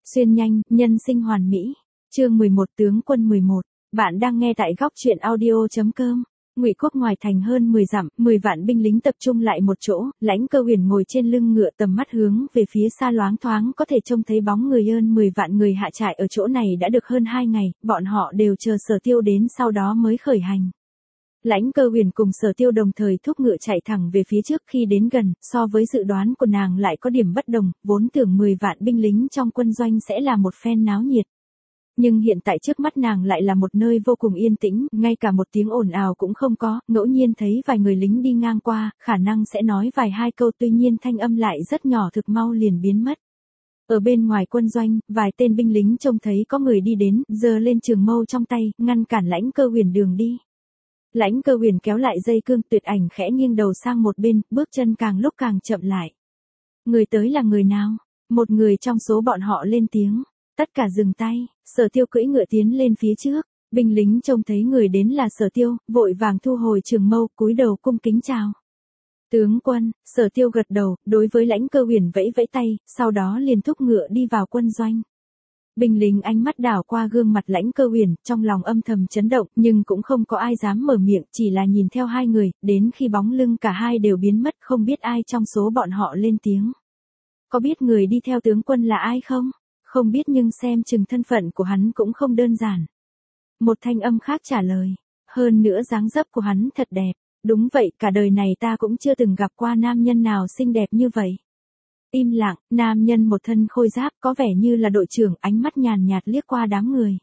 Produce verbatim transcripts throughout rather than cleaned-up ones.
Xuyên nhanh, nhân sinh hoàn mỹ. Chương mười một tướng quân mười một. Bạn đang nghe tại góc truyện audio.com. Ngụy Quốc ngoài thành hơn mười dặm, mười vạn binh lính tập trung lại một chỗ, Lãnh Cơ Huyền ngồi trên lưng ngựa tầm mắt hướng về phía xa loáng thoáng có thể trông thấy bóng người hơn mười vạn người hạ trại ở chỗ này đã được hơn hai ngày, bọn họ đều chờ Sở Tiêu đến sau đó mới khởi hành. Lãnh Cơ Huyền cùng Sở Tiêu đồng thời thúc ngựa chạy thẳng về phía trước, khi đến gần, so với dự đoán của nàng lại có điểm bất đồng, vốn tưởng mười vạn binh lính trong quân doanh sẽ là một phen náo nhiệt. Nhưng hiện tại trước mắt nàng lại là một nơi vô cùng yên tĩnh, ngay cả một tiếng ồn ào cũng không có, ngẫu nhiên thấy vài người lính đi ngang qua, khả năng sẽ nói vài hai câu, tuy nhiên thanh âm lại rất nhỏ, thực mau liền biến mất. Ở bên ngoài quân doanh, vài tên binh lính trông thấy có người đi đến, giơ lên trường mâu trong tay, ngăn cản Lãnh Cơ Huyền đường đi. Lãnh Cơ Huyền kéo lại dây cương, Tuyệt Ảnh khẽ nghiêng đầu sang một bên, bước chân càng lúc càng chậm lại. Người tới là người nào? Một người trong số bọn họ lên tiếng. Tất cả dừng tay, Sở Tiêu cưỡi ngựa tiến lên phía trước, binh lính trông thấy người đến là Sở Tiêu, vội vàng thu hồi trường mâu, cúi đầu cung kính chào. Tướng quân, Sở Tiêu gật đầu, đối với Lãnh Cơ Huyền vẫy vẫy tay, sau đó liền thúc ngựa đi vào quân doanh. Binh lính ánh mắt đảo qua gương mặt Lãnh Cơ Huyền, trong lòng âm thầm chấn động, nhưng cũng không có ai dám mở miệng, chỉ là nhìn theo hai người, đến khi bóng lưng cả hai đều biến mất, không biết ai trong số bọn họ lên tiếng. Có biết người đi theo tướng quân là ai không? Không biết, nhưng xem chừng thân phận của hắn cũng không đơn giản. Một thanh âm khác trả lời. Hơn nữa dáng dấp của hắn thật đẹp. Đúng vậy, cả đời này ta cũng chưa từng gặp qua nam nhân nào xinh đẹp như vậy. Im lặng, nam nhân một thân khôi giáp, có vẻ như là đội trưởng, ánh mắt nhàn nhạt liếc qua đám người.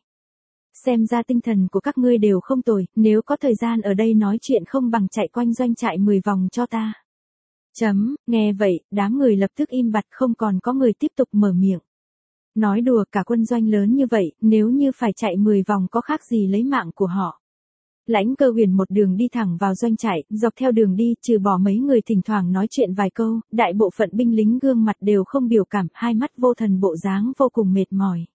Xem ra tinh thần của các ngươi đều không tồi, nếu có thời gian ở đây nói chuyện không bằng chạy quanh doanh trại mười vòng cho ta. Chấm, nghe vậy, đám người lập tức im bặt, không còn có người tiếp tục mở miệng. Nói đùa, cả quân doanh lớn như vậy, nếu như phải chạy mười vòng có khác gì lấy mạng của họ. Lãnh Cơ Huyền một đường đi thẳng vào doanh trại, dọc theo đường đi, trừ bỏ mấy người thỉnh thoảng nói chuyện vài câu, đại bộ phận binh lính gương mặt đều không biểu cảm, hai mắt vô thần, bộ dáng vô cùng mệt mỏi.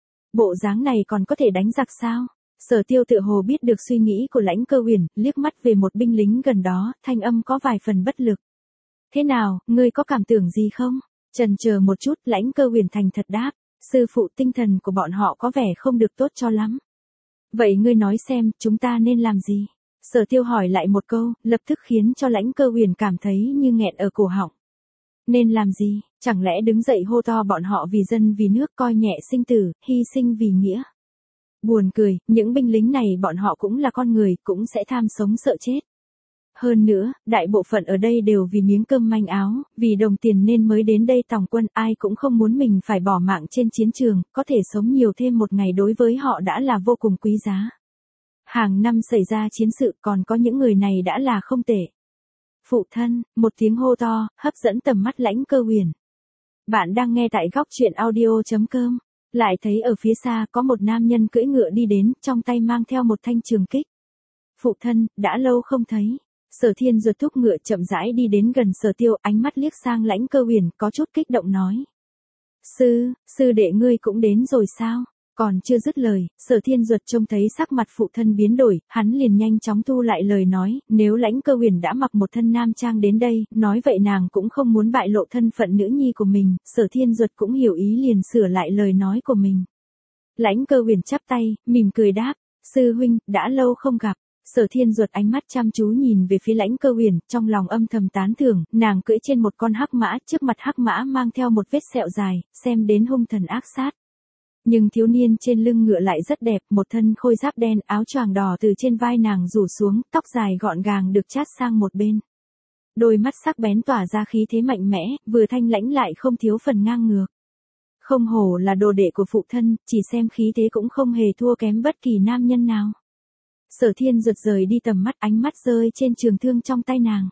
Bộ dáng này còn có thể đánh giặc sao? Sở Tiêu tựa hồ biết được suy nghĩ của Lãnh Cơ Huyền, liếc mắt về một binh lính gần đó, thanh âm có vài phần bất lực. Thế nào, ngươi có cảm tưởng gì không? Chần chờ một chút, Lãnh Cơ Huyền thành thật đáp. Sư phụ, tinh thần của bọn họ có vẻ không được tốt cho lắm. Vậy ngươi nói xem, chúng ta nên làm gì? Sở Tiêu hỏi lại một câu, lập tức khiến cho Lãnh Cơ Huyền cảm thấy như nghẹn ở cổ họng. Nên làm gì? Chẳng lẽ đứng dậy hô to bọn họ vì dân vì nước, coi nhẹ sinh tử, hy sinh vì nghĩa? Buồn cười, những binh lính này bọn họ cũng là con người, cũng sẽ tham sống sợ chết. Hơn nữa, đại bộ phận ở đây đều vì miếng cơm manh áo, vì đồng tiền nên mới đến đây tòng quân, ai cũng không muốn mình phải bỏ mạng trên chiến trường, có thể sống nhiều thêm một ngày đối với họ đã là vô cùng quý giá. Hàng năm xảy ra chiến sự, còn có những người này đã là không tệ. Phụ thân, một tiếng hô to, hấp dẫn tầm mắt Lãnh Cơ Huyền. Bạn đang nghe tại góc truyện audio.com, lại thấy ở phía xa có một nam nhân cưỡi ngựa đi đến, trong tay mang theo một thanh trường kích. Phụ thân, đã lâu không thấy. Sở Thiên Duật thúc ngựa chậm rãi đi đến gần Sở Tiêu, ánh mắt liếc sang Lãnh Cơ Huyền, có chút kích động nói. Sư, sư đệ ngươi cũng đến rồi sao? Còn chưa dứt lời, Sở Thiên Duật trông thấy sắc mặt phụ thân biến đổi, hắn liền nhanh chóng thu lại lời nói, nếu Lãnh Cơ Huyền đã mặc một thân nam trang đến đây, nói vậy nàng cũng không muốn bại lộ thân phận nữ nhi của mình, Sở Thiên Duật cũng hiểu ý liền sửa lại lời nói của mình. Lãnh Cơ Huyền chắp tay, mỉm cười đáp, sư huynh, đã lâu không gặp. Sở Thiên Duật ánh mắt chăm chú nhìn về phía Lãnh Cơ Huyền, trong lòng âm thầm tán thưởng, nàng cưỡi trên một con hắc mã, trước mặt hắc mã mang theo một vết sẹo dài, xem đến hung thần ác sát. Nhưng thiếu niên trên lưng ngựa lại rất đẹp, một thân khôi giáp đen, áo choàng đỏ từ trên vai nàng rủ xuống, tóc dài gọn gàng được chát sang một bên. Đôi mắt sắc bén tỏa ra khí thế mạnh mẽ, vừa thanh lãnh lại không thiếu phần ngang ngược. Không hổ là đồ đệ của phụ thân, chỉ xem khí thế cũng không hề thua kém bất kỳ nam nhân nào. Sở Thiên Duật rời đi tầm mắt, ánh mắt rơi trên trường thương trong tay nàng.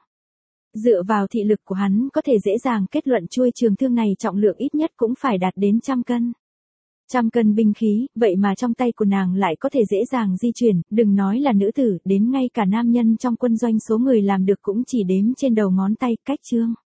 Dựa vào thị lực của hắn có thể dễ dàng kết luận chuôi trường thương này trọng lượng ít nhất cũng phải đạt đến trăm cân. Trăm cân binh khí, vậy mà trong tay của nàng lại có thể dễ dàng di chuyển, đừng nói là nữ tử, đến ngay cả nam nhân trong quân doanh số người làm được cũng chỉ đếm trên đầu ngón tay, cách chương.